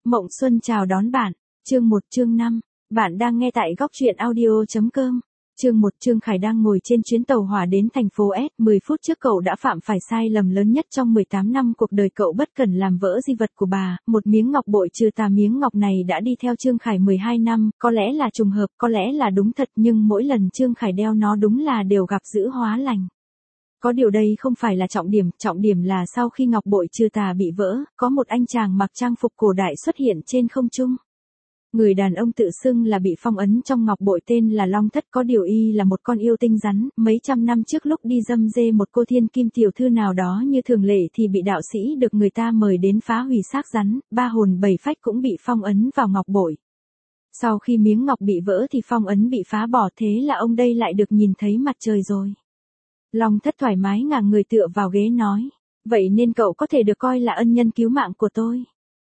Mộng Xuân chào đón bạn. Chương 1 chương 5. Bạn đang nghe tại góc truyện audio.com. Chương 1 Trương Khải đang ngồi trên chuyến tàu hỏa đến thành phố S. 10 phút trước cậu đã phạm phải sai lầm lớn nhất trong 18 năm cuộc đời cậu, bất cẩn làm vỡ di vật của bà. Một miếng ngọc bội trừ tà, miếng ngọc này đã đi theo Trương Khải 12 năm. Có lẽ là trùng hợp, có lẽ là đúng thật, nhưng mỗi lần Trương Khải đeo nó đúng là đều gặp dữ hóa lành. Có điều đây không phải là trọng điểm là sau khi ngọc bội trừ tà bị vỡ, có một anh chàng mặc trang phục cổ đại xuất hiện trên không trung. Người đàn ông tự xưng là bị phong ấn trong ngọc bội tên là Long Thất, có điều y là một con yêu tinh rắn. Mấy trăm năm trước lúc đi dâm dê một cô thiên kim tiểu thư nào đó như thường lệ thì bị đạo sĩ được người ta mời đến phá hủy xác rắn, ba hồn bảy phách cũng bị phong ấn vào ngọc bội. Sau khi miếng ngọc bị vỡ thì phong ấn bị phá bỏ, thế là ông đây lại được nhìn thấy mặt trời rồi. Long Thất thoải mái ngả người tựa vào ghế nói, vậy nên cậu có thể được coi là ân nhân cứu mạng của tôi.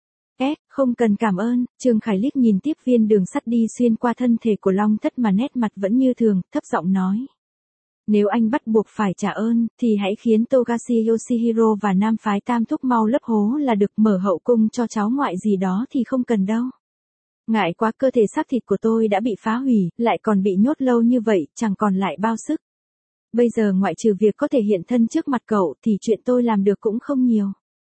Không cần cảm ơn. Trương Khải liếc nhìn tiếp viên đường sắt đi xuyên qua thân thể của Long Thất mà nét mặt vẫn như thường, thấp giọng nói. Nếu anh bắt buộc phải trả ơn, thì hãy khiến Togashi Yoshihiro và Nam phái Tam Thúc mau lấp hố là được, mở hậu cung cho cháu ngoại gì đó thì không cần đâu. Ngại quá, cơ thể xác thịt của tôi đã bị phá hủy, lại còn bị nhốt lâu như vậy, chẳng còn lại bao sức. Bây giờ ngoại trừ việc có thể hiện thân trước mặt cậu thì chuyện tôi làm được cũng không nhiều.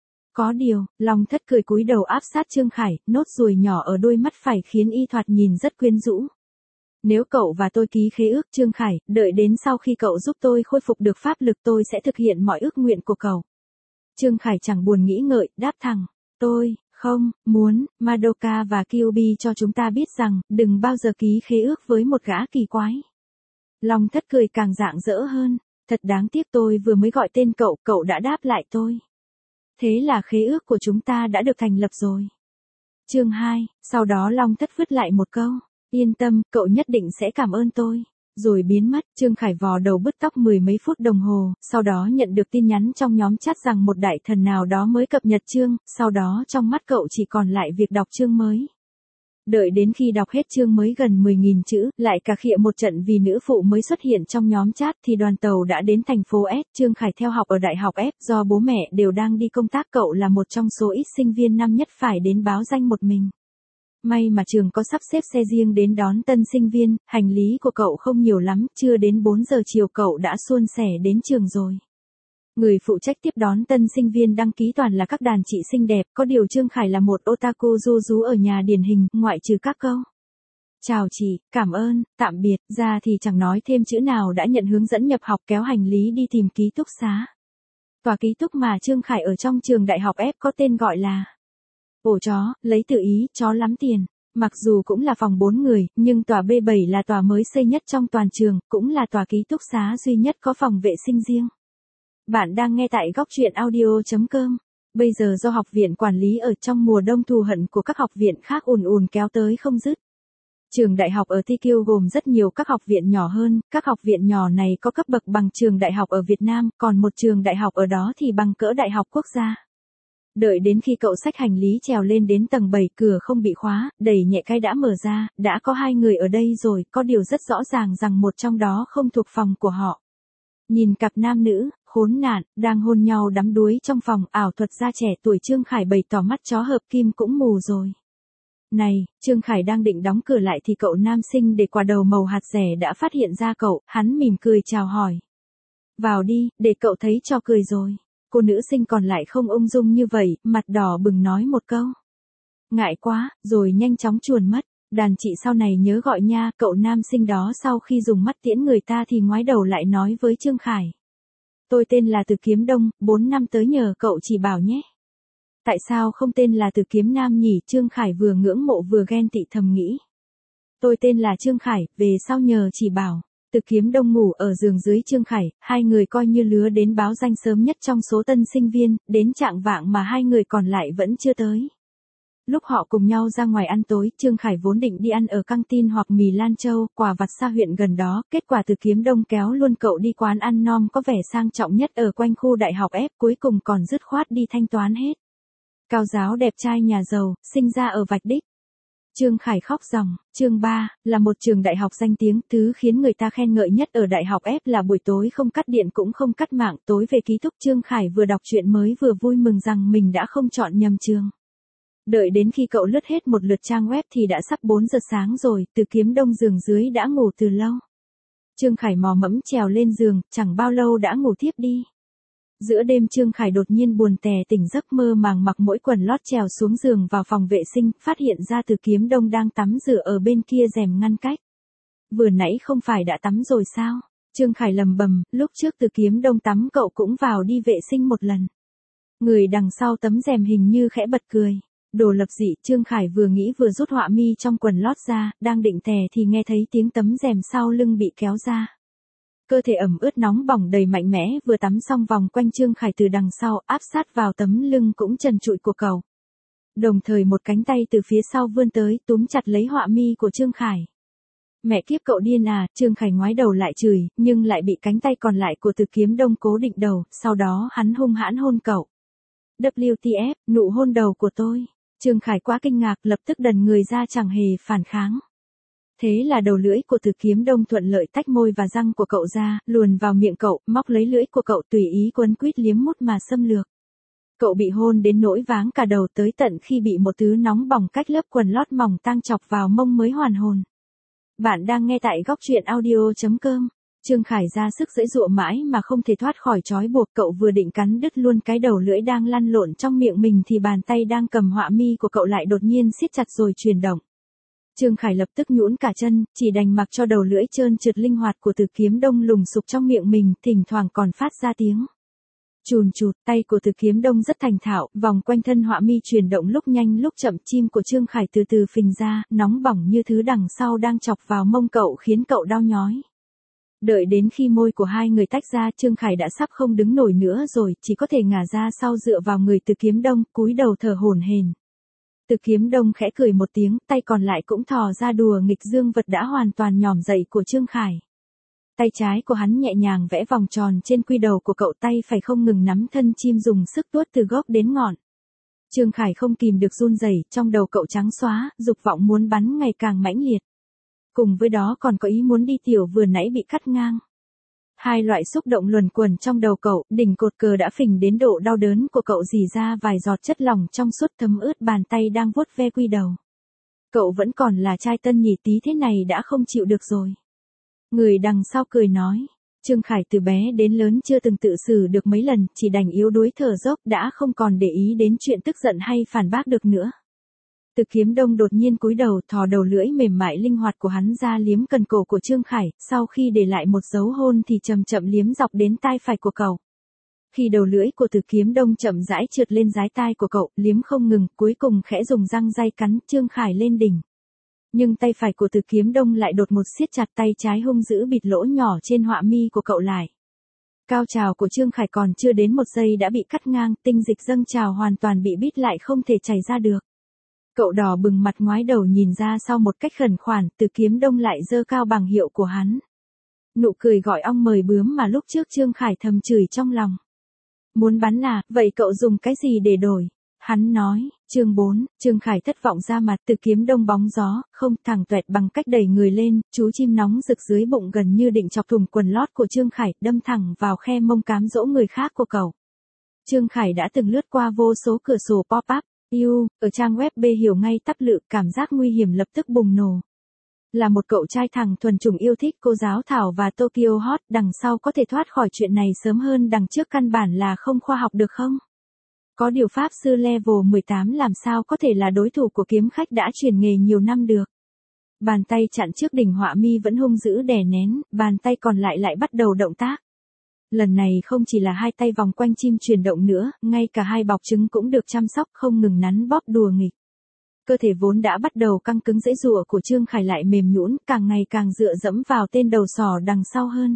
Có điều, Long Thất cười cúi đầu áp sát Trương Khải, nốt ruồi nhỏ ở đôi mắt phải khiến y thoạt nhìn rất quyến rũ. Nếu cậu và tôi ký khế ước Trương Khải, đợi đến sau khi cậu giúp tôi khôi phục được pháp lực tôi sẽ thực hiện mọi ước nguyện của cậu. Trương Khải chẳng buồn nghĩ ngợi, đáp thẳng, tôi không muốn Madoka và Kyuubi cho chúng ta biết rằng, đừng bao giờ ký khế ước với một gã kỳ quái. Long Thất cười càng rạng rỡ hơn, thật đáng tiếc tôi vừa mới gọi tên cậu đã đáp lại tôi. Thế là khế ước của chúng ta đã được thành lập rồi. Chương 2, sau đó Long Thất vứt lại một câu, yên tâm, cậu nhất định sẽ cảm ơn tôi. Rồi biến mất. Trương Khải vò đầu bứt tóc 10 mấy phút đồng hồ, sau đó nhận được tin nhắn trong nhóm chat rằng một đại thần nào đó mới cập nhật chương, sau đó trong mắt cậu chỉ còn lại việc đọc chương mới. Đợi đến khi đọc hết chương mới gần 10.000 chữ, lại cà khịa một trận vì nữ phụ mới xuất hiện trong nhóm chat thì đoàn tàu đã đến thành phố S. Trương Khải theo học ở Đại học F, do bố mẹ đều đang đi công tác, cậu là một trong số ít sinh viên năm nhất phải đến báo danh một mình. May mà trường có sắp xếp xe riêng đến đón tân sinh viên, hành lý của cậu không nhiều lắm, chưa đến 4 giờ chiều cậu đã suôn sẻ đến trường rồi. Người phụ trách tiếp đón tân sinh viên đăng ký toàn là các đàn chị xinh đẹp, có điều Trương Khải là một otaku ru rú ở nhà điển hình, ngoại trừ các câu chào chị, cảm ơn, tạm biệt, ra thì chẳng nói thêm chữ nào đã nhận hướng dẫn nhập học, kéo hành lý đi tìm ký túc xá. Tòa ký túc mà Trương Khải ở trong trường Đại học F có tên gọi là Ổ Chó, lấy tự ý, chó lắm tiền. Mặc dù cũng là phòng 4 người, nhưng tòa B7 là tòa mới xây nhất trong toàn trường, cũng là tòa ký túc xá duy nhất có phòng vệ sinh riêng. Bạn đang nghe tại góc truyện audio.com. Bây giờ do học viện quản lý ở trong mùa đông, thù hận của các học viện khác ùn kéo tới không dứt. Trường đại học ở Tokyo gồm rất nhiều các học viện nhỏ hơn, các học viện nhỏ này có cấp bậc bằng trường đại học ở Việt Nam, còn một trường đại học ở đó thì bằng cỡ đại học quốc gia. Đợi đến khi cậu xách hành lý trèo lên đến tầng 7, cửa không bị khóa, đẩy nhẹ cái đã mở ra, đã có 2 người ở đây rồi, có điều rất rõ ràng rằng một trong đó không thuộc phòng của họ. Nhìn cặp nam nữ, khốn nạn, đang hôn nhau đắm đuối trong phòng, ảo thuật gia trẻ tuổi Trương Khải bày tỏ mắt chó hợp kim cũng mù rồi. Này, Trương Khải đang định đóng cửa lại thì cậu nam sinh để quả đầu màu hạt rẻ đã phát hiện ra cậu, hắn mỉm cười chào hỏi. Vào đi, để cậu thấy cho cười rồi. Cô nữ sinh còn lại không ung dung như vậy, mặt đỏ bừng nói một câu. Ngại quá, rồi nhanh chóng chuồn mất. Đàn chị sau này nhớ gọi nha. Cậu nam sinh đó sau khi dùng mắt tiễn người ta thì ngoái đầu lại nói với Trương Khải. Tôi tên là Từ Kiếm Đông, 4 năm tới nhờ cậu chỉ bảo nhé. Tại sao không tên là Từ Kiếm Nam nhỉ? Trương Khải vừa ngưỡng mộ vừa ghen tị thầm nghĩ. Tôi tên là Trương Khải, về sau nhờ chỉ bảo. Từ Kiếm Đông ngủ ở giường dưới Trương Khải, 2 người coi như lứa đến báo danh sớm nhất trong số tân sinh viên, đến chạng vạng mà 2 người còn lại vẫn chưa tới. Lúc họ cùng nhau ra ngoài ăn tối, Trương Khải vốn định đi ăn ở căng tin hoặc mì Lan Châu, quả vặt xa huyện gần đó, kết quả Từ Kiếm Đông kéo luôn cậu đi quán ăn nom có vẻ sang trọng nhất ở quanh khu đại học F, cuối cùng còn dứt khoát đi thanh toán hết. Cao giáo đẹp trai nhà giàu, sinh ra ở Vạch Đích. Trương Khải khóc ròng. Chương 3, là một trường đại học danh tiếng, thứ khiến người ta khen ngợi nhất ở đại học F là buổi tối không cắt điện cũng không cắt mạng. Tối về ký túc, Trương Khải vừa đọc truyện mới vừa vui mừng rằng mình đã không chọn nhầm trường. Đợi đến khi cậu lướt hết một lượt trang web thì đã sắp 4 giờ sáng rồi, Từ Kiếm Đông giường dưới đã ngủ từ lâu. Trương Khải mò mẫm trèo lên giường, chẳng bao lâu đã ngủ thiếp đi. Giữa đêm Trương Khải đột nhiên buồn tè tỉnh giấc mơ màng mặc mỗi quần lót trèo xuống giường vào phòng vệ sinh, phát hiện ra Từ Kiếm Đông đang tắm rửa ở bên kia rèm ngăn cách. Vừa nãy không phải đã tắm rồi sao? Trương Khải lầm bầm, lúc trước Từ Kiếm Đông tắm cậu cũng vào đi vệ sinh một lần. Người đằng sau tấm rèm hình như khẽ bật cười. Đồ lập dị, Trương Khải vừa nghĩ vừa rút họa mi trong quần lót ra, đang định tè thì nghe thấy tiếng tấm rèm sau lưng bị kéo ra. Cơ thể ẩm ướt nóng bỏng đầy mạnh mẽ vừa tắm xong vòng quanh Trương Khải từ đằng sau áp sát vào tấm lưng cũng trần trụi của cậu. Đồng thời một cánh tay từ phía sau vươn tới túm chặt lấy họa mi của Trương Khải. Mẹ kiếp cậu điên à, Trương Khải ngoái đầu lại chửi, nhưng lại bị cánh tay còn lại của Từ Kiếm Đông cố định đầu, sau đó hắn hung hãn hôn cậu. WTF, nụ hôn đầu của tôi. Trương Khải quá kinh ngạc lập tức đần người ra chẳng hề phản kháng. Thế là đầu lưỡi của Từ Kiếm Đông thuận lợi tách môi và răng của cậu ra, luồn vào miệng cậu, móc lấy lưỡi của cậu tùy ý quấn quýt liếm mút mà xâm lược. Cậu bị hôn đến nỗi váng cả đầu tới tận khi bị một thứ nóng bỏng cách lớp quần lót mỏng tang chọc vào mông mới hoàn hồn. Bạn đang nghe tại góc truyện audio.com. Trương Khải ra sức giãy giụa mãi mà không thể thoát khỏi trói buộc, cậu vừa định cắn đứt luôn cái đầu lưỡi đang lăn lộn trong miệng mình thì bàn tay đang cầm họa mi của cậu lại đột nhiên siết chặt rồi chuyển động. Trương Khải lập tức nhũn cả chân, chỉ đành mặc cho đầu lưỡi trơn trượt linh hoạt của Từ Kiếm Đông lùng sục trong miệng mình, thỉnh thoảng còn phát ra tiếng chùn chụt. Tay của Từ Kiếm Đông rất thành thạo, vòng quanh thân họa mi chuyển động lúc nhanh lúc chậm, chim của Trương Khải từ từ phình ra, nóng bỏng như thứ đằng sau đang chọc vào mông cậu khiến cậu đau nhói. Đợi đến khi môi của hai người tách ra, Trương Khải đã sắp không đứng nổi nữa rồi, chỉ có thể ngả ra sau dựa vào người Từ Kiếm Đông, cúi đầu thở hổn hển. Từ Kiếm Đông khẽ cười một tiếng, tay còn lại cũng thò ra đùa nghịch dương vật đã hoàn toàn nhỏm dậy của Trương Khải. Tay trái của hắn nhẹ nhàng vẽ vòng tròn trên quy đầu của cậu, tay phải không ngừng nắm thân chim dùng sức tuốt từ gốc đến ngọn. Trương Khải không kìm được run rẩy, trong đầu cậu trắng xóa, dục vọng muốn bắn ngày càng mãnh liệt. Cùng với đó còn có ý muốn đi tiểu vừa nãy bị cắt ngang. Hai loại xúc động luẩn quẩn trong đầu cậu, đỉnh cột cờ đã phình đến độ đau đớn của cậu rỉ ra vài giọt chất lỏng trong suốt thấm ướt bàn tay đang vuốt ve quy đầu. Cậu vẫn còn là trai tân nhỉ, tí thế này đã không chịu được rồi. Người đằng sau cười nói, Trương Khải từ bé đến lớn chưa từng tự xử được mấy lần, chỉ đành yếu đuối thở dốc, đã không còn để ý đến chuyện tức giận hay phản bác được nữa. Từ Kiếm Đông đột nhiên cúi đầu, thò đầu lưỡi mềm mại linh hoạt của hắn ra liếm cần cổ của Trương Khải, sau khi để lại một dấu hôn thì chậm chậm liếm dọc đến tai phải của cậu. Khi đầu lưỡi của Từ Kiếm Đông chậm rãi trượt lên dái tai của cậu, liếm không ngừng, cuối cùng khẽ dùng răng ray cắn Trương Khải lên đỉnh. Nhưng tay phải của Từ Kiếm Đông lại đột ngột siết chặt, tay trái hung dữ bịt lỗ nhỏ trên họa mi của cậu lại. Cao trào của Trương Khải còn chưa đến một giây đã bị cắt ngang, tinh dịch dâng trào hoàn toàn bị bít lại không thể chảy ra được. Cậu đỏ bừng mặt ngoái đầu nhìn ra sau một cách khẩn khoản, Từ Kiếm Đông lại giơ cao bảng hiệu của hắn. Nụ cười gọi ong mời bướm mà lúc trước Trương Khải thầm chửi trong lòng. Muốn bắn à, vậy cậu dùng cái gì để đổi? Hắn nói, chương 4, Trương Khải thất vọng ra mặt, Từ Kiếm Đông bóng gió, không thẳng tuẹt bằng cách đẩy người lên, chú chim nóng rực dưới bụng gần như định chọc thủng quần lót của Trương Khải, đâm thẳng vào khe mông cám dỗ người khác của cậu. Trương Khải đã từng lướt qua vô số cửa sổ pop-up, ở trang web B hiểu ngay tắp lự, cảm giác nguy hiểm lập tức bùng nổ. Là một cậu trai thẳng thuần chủng yêu thích cô giáo Thảo và Tokyo Hot, đằng sau có thể thoát khỏi chuyện này sớm hơn đằng trước căn bản là không khoa học được không? Có điều pháp sư level 18 làm sao có thể là đối thủ của kiếm khách đã chuyển nghề nhiều năm được. Bàn tay chặn trước đỉnh họa mi vẫn hung dữ đè nén, bàn tay còn lại bắt đầu động tác. Lần này không chỉ là hai tay vòng quanh chim chuyển động nữa, ngay cả hai bọc trứng cũng được chăm sóc không ngừng nắn bóp đùa nghịch. Cơ thể vốn đã bắt đầu căng cứng giãy giụa của Trương Khải lại mềm nhũn, càng ngày càng dựa dẫm vào tên đầu sỏ đằng sau hơn.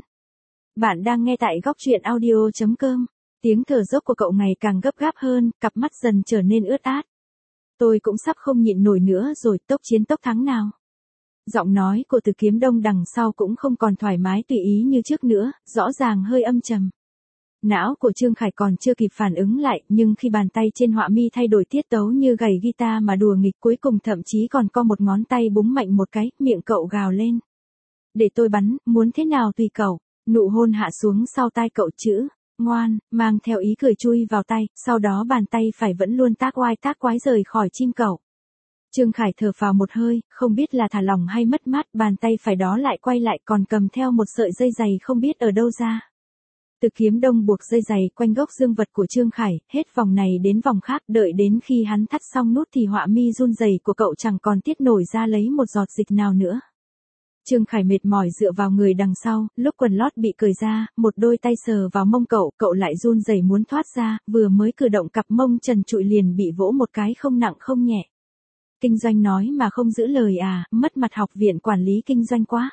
Bạn đang nghe tại góc truyện audio.com. Tiếng thở dốc của cậu ngày càng gấp gáp hơn, cặp mắt dần trở nên ướt át. Tôi cũng sắp không nhịn nổi nữa rồi, tốc chiến tốc thắng nào. Giọng nói của Từ Kiếm Đông đằng sau cũng không còn thoải mái tùy ý như trước nữa, rõ ràng hơi âm trầm. Não của Trương Khải còn chưa kịp phản ứng lại, nhưng khi bàn tay trên họa mi thay đổi tiết tấu như gảy guitar mà đùa nghịch, cuối cùng thậm chí còn co một ngón tay búng mạnh một cái, miệng cậu gào lên. Để tôi bắn, muốn thế nào tùy cậu. Nụ hôn hạ xuống sau tai cậu, chữ ngoan, mang theo ý cười chui vào tay, sau đó bàn tay phải vẫn luôn tác oai tác quái rời khỏi chim cậu. Trương Khải thở phào một hơi, không biết là thả lỏng hay mất mát, bàn tay phải đó lại quay lại còn cầm theo một sợi dây giày không biết ở đâu ra. Từ Kiếm Đông buộc dây giày quanh gốc dương vật của Trương Khải, hết vòng này đến vòng khác, đợi đến khi hắn thắt xong nút thì họa mi run rẩy của cậu chẳng còn tiết nổi ra lấy một giọt dịch nào nữa. Trương Khải mệt mỏi dựa vào người đằng sau, lúc quần lót bị cởi ra, một đôi tay sờ vào mông cậu lại run rẩy muốn thoát ra, vừa mới cử động cặp mông trần trụi liền bị vỗ một cái không nặng không nhẹ. Kinh doanh nói mà không giữ lời à, mất mặt học viện quản lý kinh doanh quá.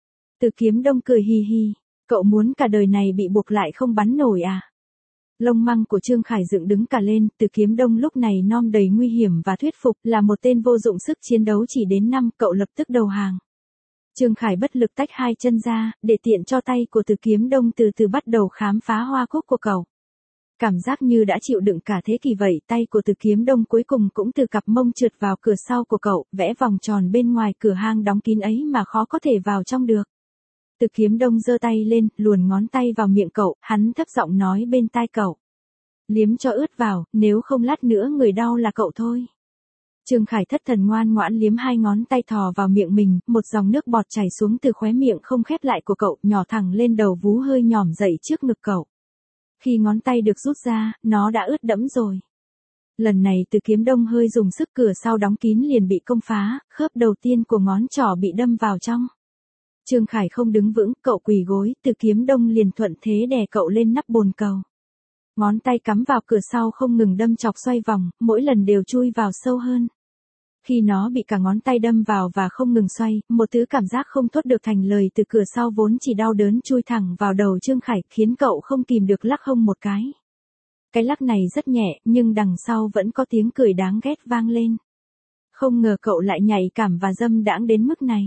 Từ Kiếm Đông cười hì hì, cậu muốn cả đời này bị buộc lại không bắn nổi à. Lông măng của Trương Khải dựng đứng cả lên, Từ Kiếm Đông lúc này non đầy nguy hiểm và thuyết phục, là một tên vô dụng sức chiến đấu chỉ đến 5, cậu lập tức đầu hàng. Trương Khải bất lực tách hai chân ra, để tiện cho tay của Từ Kiếm Đông từ từ bắt đầu khám phá hoa cúc của cậu. Cảm giác như đã chịu đựng cả thế kỷ vậy, tay của Từ Kiếm Đông cuối cùng cũng từ cặp mông trượt vào cửa sau của cậu, vẽ vòng tròn bên ngoài cửa hang đóng kín ấy mà khó có thể vào trong được. Từ Kiếm Đông giơ tay lên, luồn ngón tay vào miệng cậu, hắn thấp giọng nói bên tai cậu. Liếm cho ướt vào, nếu không lát nữa người đau là cậu thôi. Trương Khải thất thần ngoan ngoãn liếm hai ngón tay thò vào miệng mình, một dòng nước bọt chảy xuống từ khóe miệng không khép lại của cậu, nhỏ thẳng lên đầu vú hơi nhỏm dậy trước ngực cậu. Khi ngón tay được rút ra, nó đã ướt đẫm rồi. Lần này Từ Kiếm Đông hơi dùng sức, cửa sau đóng kín liền bị công phá, khớp đầu tiên của ngón trỏ bị đâm vào trong. Trương Khải không đứng vững, cậu quỳ gối, Từ Kiếm Đông liền thuận thế đè cậu lên nắp bồn cầu. Ngón tay cắm vào cửa sau không ngừng đâm chọc xoay vòng, mỗi lần đều chui vào sâu hơn. Khi nó bị cả ngón tay đâm vào và không ngừng xoay, một thứ cảm giác không thốt được thành lời từ cửa sau vốn chỉ đau đớn chui thẳng vào đầu Trương Khải, khiến cậu không kìm được lắc hông một cái. Cái lắc này rất nhẹ, nhưng đằng sau vẫn có tiếng cười đáng ghét vang lên. Không ngờ cậu lại nhạy cảm và dâm đãng đến mức này.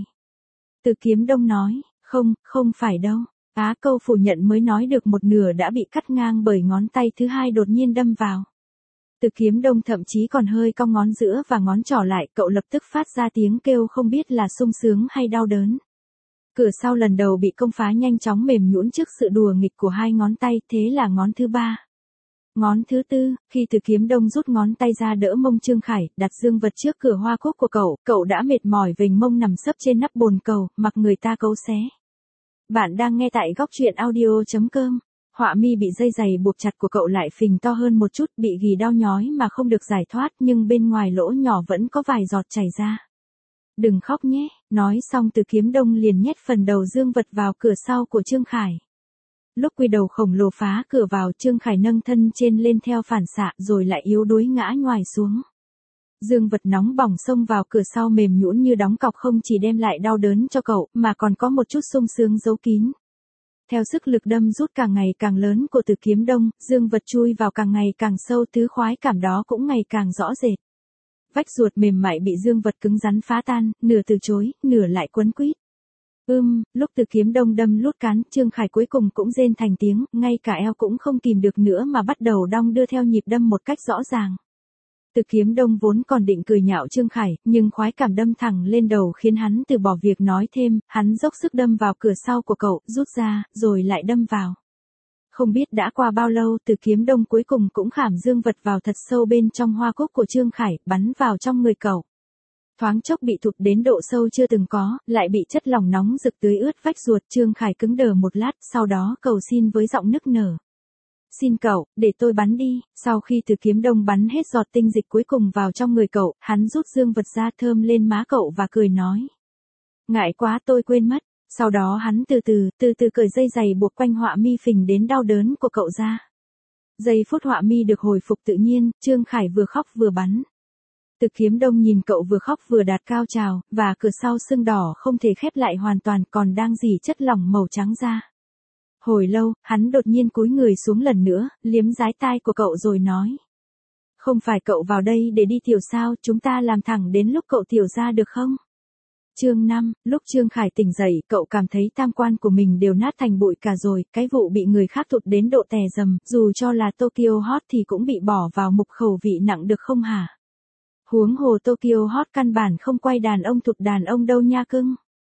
Từ Kiếm Đông nói, không phải đâu. Câu phủ nhận mới nói được một nửa đã bị cắt ngang bởi ngón tay thứ hai đột nhiên đâm vào. Từ Kiếm Đông thậm chí còn hơi cong ngón giữa và ngón trỏ lại, cậu lập tức phát ra tiếng kêu không biết là sung sướng hay đau đớn. Cửa sau lần đầu bị công phá nhanh chóng mềm nhũn trước sự đùa nghịch của hai ngón tay, thế là ngón thứ ba. Ngón thứ tư, khi Từ Kiếm Đông rút ngón tay ra đỡ mông Trương Khải, đặt dương vật trước cửa hoa cúc của cậu đã mệt mỏi vểnh mông nằm sấp trên nắp bồn cầu, mặc người ta cấu xé. Bạn đang nghe tại góc truyện audio.com. Họa mi bị dây giày buộc chặt của cậu lại phình to hơn một chút, bị ghì đau nhói mà không được giải thoát, nhưng bên ngoài lỗ nhỏ vẫn có vài giọt chảy ra. Đừng khóc nhé, nói xong Từ Kiếm Đông liền nhét phần đầu dương vật vào cửa sau của Trương Khải. Lúc quy đầu khổng lồ phá cửa vào, Trương Khải nâng thân trên lên theo phản xạ rồi lại yếu đuối ngã ngoài xuống. Dương vật nóng bỏng xông vào cửa sau mềm nhũn như đóng cọc không chỉ đem lại đau đớn cho cậu, mà còn có một chút sung sướng giấu kín. Theo sức lực đâm rút càng ngày càng lớn của Từ Kiếm Đông, dương vật chui vào càng ngày càng sâu, thứ khoái cảm đó cũng ngày càng rõ rệt. Vách ruột mềm mại bị dương vật cứng rắn phá tan, nửa từ chối, nửa lại quấn quýt. Lúc Từ Kiếm Đông đâm lút cán, Trương Khải cuối cùng cũng rên thành tiếng, ngay cả eo cũng không kìm được nữa mà bắt đầu đong đưa theo nhịp đâm một cách rõ ràng. Từ Kiếm Đông vốn còn định cười nhạo Trương Khải, nhưng khoái cảm đâm thẳng lên đầu khiến hắn từ bỏ việc nói thêm, hắn dốc sức đâm vào cửa sau của cậu, rút ra, rồi lại đâm vào. Không biết đã qua bao lâu, Từ Kiếm Đông cuối cùng cũng khảm dương vật vào thật sâu bên trong hoa cúc của Trương Khải, bắn vào trong người cậu. Thoáng chốc bị thụt đến độ sâu chưa từng có, lại bị chất lỏng nóng rực tưới ướt vách ruột, Trương Khải cứng đờ một lát, sau đó cầu xin với giọng nức nở. Xin cậu, để tôi bắn đi. Sau khi Từ Kiếm Đông bắn hết giọt tinh dịch cuối cùng vào trong người cậu, hắn rút dương vật ra thơm lên má cậu và cười nói. Ngại quá tôi quên mất. Sau đó hắn từ từ cởi dây giày buộc quanh họa mi phình đến đau đớn của cậu ra. Giây phút họa mi được hồi phục tự nhiên, Trương Khải vừa khóc vừa bắn. Từ Kiếm Đông nhìn cậu vừa khóc vừa đạt cao trào, và cửa sau sưng đỏ không thể khép lại hoàn toàn còn đang rỉ chất lỏng màu trắng ra. Hồi lâu, hắn đột nhiên cúi người xuống lần nữa, liếm dái tai của cậu rồi nói. Không phải cậu vào đây để đi tiểu sao, chúng ta làm thẳng đến lúc cậu tiểu ra được không? Chương 5, lúc Trương Khải tỉnh dậy, cậu cảm thấy tam quan của mình đều nát thành bụi cả rồi, cái vụ bị người khác thụt đến độ tè dầm, dù cho là Tokyo Hot thì cũng bị bỏ vào mục khẩu vị nặng được không hả? Huống hồ Tokyo Hot căn bản không quay đàn ông thụt đàn ông đâu nha cưng.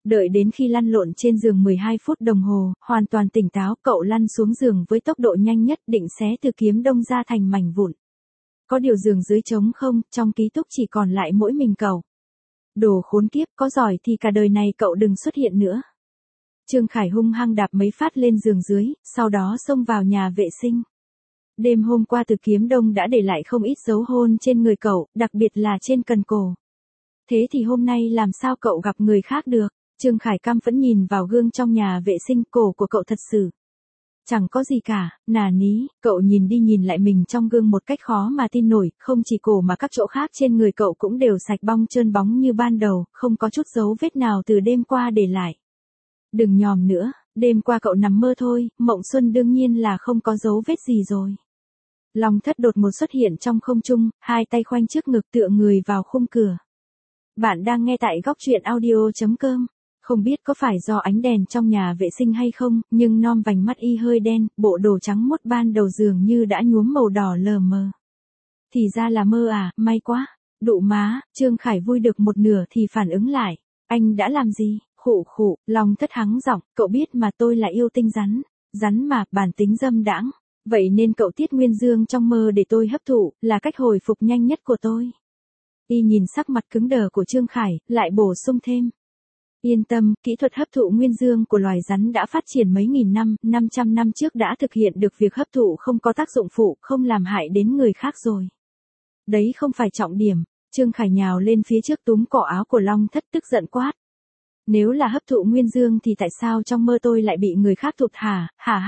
Đợi đến khi lăn lộn trên giường 12 phút đồng hồ, hoàn toàn tỉnh táo, cậu lăn xuống giường với tốc độ nhanh nhất định xé từ kiếm đông ra thành mảnh vụn. Có điều giường dưới trống không, trong ký túc chỉ còn lại mỗi mình cậu. Đồ khốn kiếp, có giỏi thì cả đời này cậu đừng xuất hiện nữa. Trương Khải hung hăng đạp mấy phát lên giường dưới, sau đó xông vào nhà vệ sinh. Đêm hôm qua Từ Kiếm Đông đã để lại không ít dấu hôn trên người cậu, đặc biệt là trên cần cổ. Thế thì hôm nay làm sao cậu gặp người khác được? Trương Khải căm phẫn nhìn vào gương trong nhà vệ sinh, cổ của cậu thật sự chẳng có gì cả, nà ní, cậu nhìn đi nhìn lại mình trong gương một cách khó mà tin nổi, không chỉ cổ mà các chỗ khác trên người cậu cũng đều sạch bong trơn bóng như ban đầu, không có chút dấu vết nào từ đêm qua để lại. Đừng nhòm nữa, đêm qua cậu nằm mơ thôi, mộng xuân đương nhiên là không có dấu vết gì rồi. Long Thất đột ngột xuất hiện trong không trung, hai tay khoanh trước ngực tựa người vào khung cửa. Bạn đang nghe tại góc truyện audio.com. Không biết có phải do ánh đèn trong nhà vệ sinh hay không, nhưng non vành mắt y hơi đen, bộ đồ trắng muốt ban đầu dường như đã nhuốm màu đỏ lờ mờ. Thì ra là mơ à, may quá. Đụ má, Trương Khải vui được một nửa thì phản ứng lại. Anh đã làm gì? Khụ khụ, Long Thất hắng giọng, cậu biết mà tôi là yêu tinh rắn. Rắn mà, bản tính dâm đãng. Vậy nên cậu tiết nguyên dương trong mơ để tôi hấp thụ, là cách hồi phục nhanh nhất của tôi. Y nhìn sắc mặt cứng đờ của Trương Khải, lại bổ sung thêm. Yên tâm, kỹ thuật hấp thụ nguyên dương của loài rắn đã phát triển mấy nghìn năm, 500 năm trước đã thực hiện được việc hấp thụ không có tác dụng phụ, không làm hại đến người khác rồi. Đấy không phải trọng điểm. Trương Khải nhào lên phía trước túm cổ áo của Long Thất tức giận quát. Nếu là hấp thụ nguyên dương thì tại sao trong mơ tôi lại bị người khác thụt hả,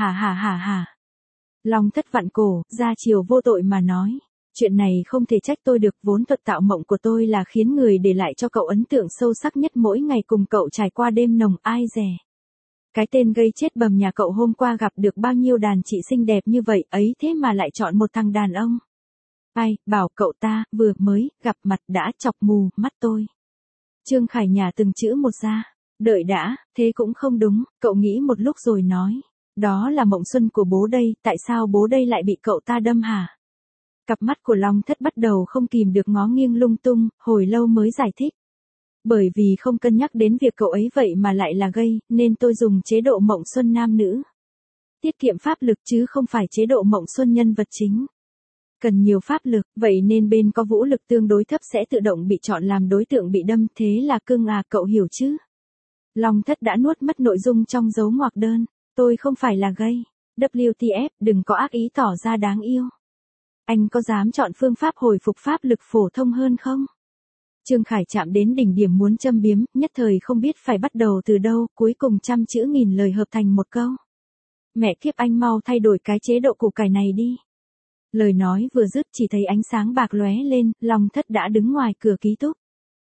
hả. Long Thất vặn cổ, ra chiều vô tội mà nói. Chuyện này không thể trách tôi được, vốn thuật tạo mộng của tôi là khiến người để lại cho cậu ấn tượng sâu sắc nhất mỗi ngày cùng cậu trải qua đêm nồng, ai dè. Cái tên gây chết bầm nhà cậu hôm qua gặp được bao nhiêu đàn chị xinh đẹp như vậy ấy thế mà lại chọn một thằng đàn ông. Ai, bảo cậu ta, vừa mới, gặp mặt đã chọc mù, mắt tôi. Trương Khải nhả từng chữ một ra. Đợi đã, thế cũng không đúng, cậu nghĩ một lúc rồi nói. Đó là mộng xuân của bố đây, tại sao bố đây lại bị cậu ta đâm hả? Cặp mắt của Long Thất bắt đầu không kìm được ngó nghiêng lung tung, hồi lâu mới giải thích. Bởi vì không cân nhắc đến việc cậu ấy vậy mà lại là gay, nên tôi dùng chế độ mộng xuân nam nữ. Tiết kiệm pháp lực chứ không phải chế độ mộng xuân nhân vật chính. Cần nhiều pháp lực, vậy nên bên có vũ lực tương đối thấp sẽ tự động bị chọn làm đối tượng bị đâm, thế là cưng à, cậu hiểu chứ? Long Thất đã nuốt mất nội dung trong dấu ngoặc đơn. Tôi không phải là gay. WTF, đừng có ác ý tỏ ra đáng yêu. Anh có dám chọn phương pháp hồi phục pháp lực phổ thông hơn không? Trương Khải chạm đến đỉnh điểm muốn châm biếm, nhất thời không biết phải bắt đầu từ đâu, cuối cùng trăm chữ nghìn lời hợp thành một câu. Mẹ kiếp, anh mau thay đổi cái chế độ củ cải này đi. Lời nói vừa dứt chỉ thấy ánh sáng bạc lóe lên, Long Thất đã đứng ngoài cửa ký túc.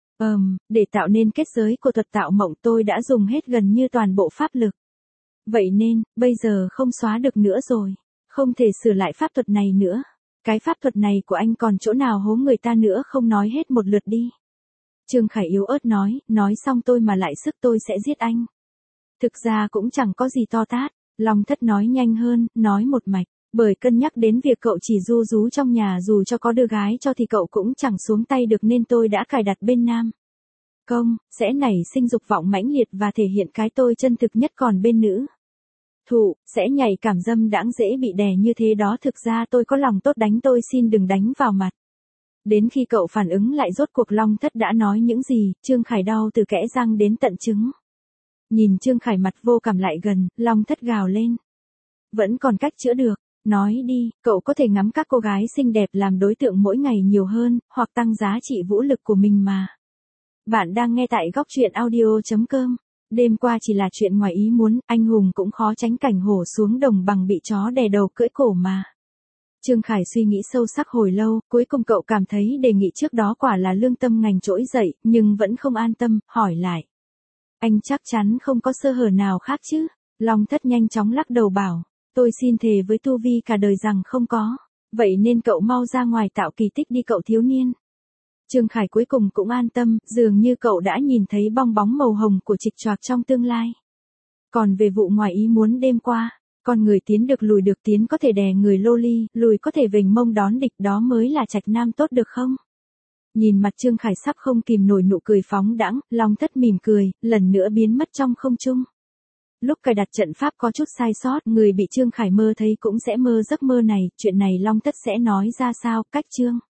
Để tạo nên kết giới của thuật tạo mộng tôi đã dùng hết gần như toàn bộ pháp lực. Vậy nên, bây giờ không xóa được nữa rồi. Không thể sửa lại pháp thuật này nữa. Cái pháp thuật này của anh còn chỗ nào hố người ta nữa không nói hết một lượt đi. Trương Khải yếu ớt nói xong tôi mà lại sức tôi sẽ giết anh. Thực ra cũng chẳng có gì to tát. Long Thất nói nhanh hơn, nói một mạch. Bởi cân nhắc đến việc cậu chỉ ru rú trong nhà dù cho có đưa gái cho thì cậu cũng chẳng xuống tay được nên tôi đã cài đặt bên nam. Công, sẽ nảy sinh dục vọng mãnh liệt và thể hiện cái tôi chân thực nhất, còn bên nữ. Thụ, sẽ nhảy cảm dâm đãng dễ bị đè như thế đó, thực ra tôi có lòng tốt, đánh tôi xin đừng đánh vào mặt. Đến khi cậu phản ứng lại rốt cuộc Long Thất đã nói những gì, Trương Khải đau từ kẽ răng đến tận trứng. Nhìn Trương Khải mặt vô cảm lại gần, Long Thất gào lên. Vẫn còn cách chữa được. Nói đi, cậu có thể ngắm các cô gái xinh đẹp làm đối tượng mỗi ngày nhiều hơn, hoặc tăng giá trị vũ lực của mình mà. Bạn đang nghe tại góc truyện audio.com. Đêm qua chỉ là chuyện ngoài ý muốn, anh hùng cũng khó tránh cảnh hổ xuống đồng bằng bị chó đè đầu cưỡi cổ mà. Trương Khải suy nghĩ sâu sắc hồi lâu, cuối cùng cậu cảm thấy đề nghị trước đó quả là lương tâm ngành trỗi dậy, nhưng vẫn không an tâm, hỏi lại. Anh chắc chắn không có sơ hở nào khác chứ? Long Thất nhanh chóng lắc đầu bảo. Tôi xin thề với tu vi cả đời rằng không có. Vậy nên cậu mau ra ngoài tạo kỳ tích đi cậu thiếu niên. Trương Khải cuối cùng cũng an tâm, dường như cậu đã nhìn thấy bong bóng màu hồng của trịch choạc trong tương lai. Còn về vụ ngoài ý muốn đêm qua, con người tiến được lùi được, tiến có thể đè người loli, lùi có thể vểnh mông đón địch, đó mới là trạch nam tốt được không? Nhìn mặt Trương Khải sắp không kìm nổi nụ cười phóng đãng, Long Thất mỉm cười, lần nữa biến mất trong không trung. Lúc cài đặt trận pháp có chút sai sót, người bị Trương Khải mơ thấy cũng sẽ mơ giấc mơ này, chuyện này Long Thất sẽ nói ra sao, cách Trương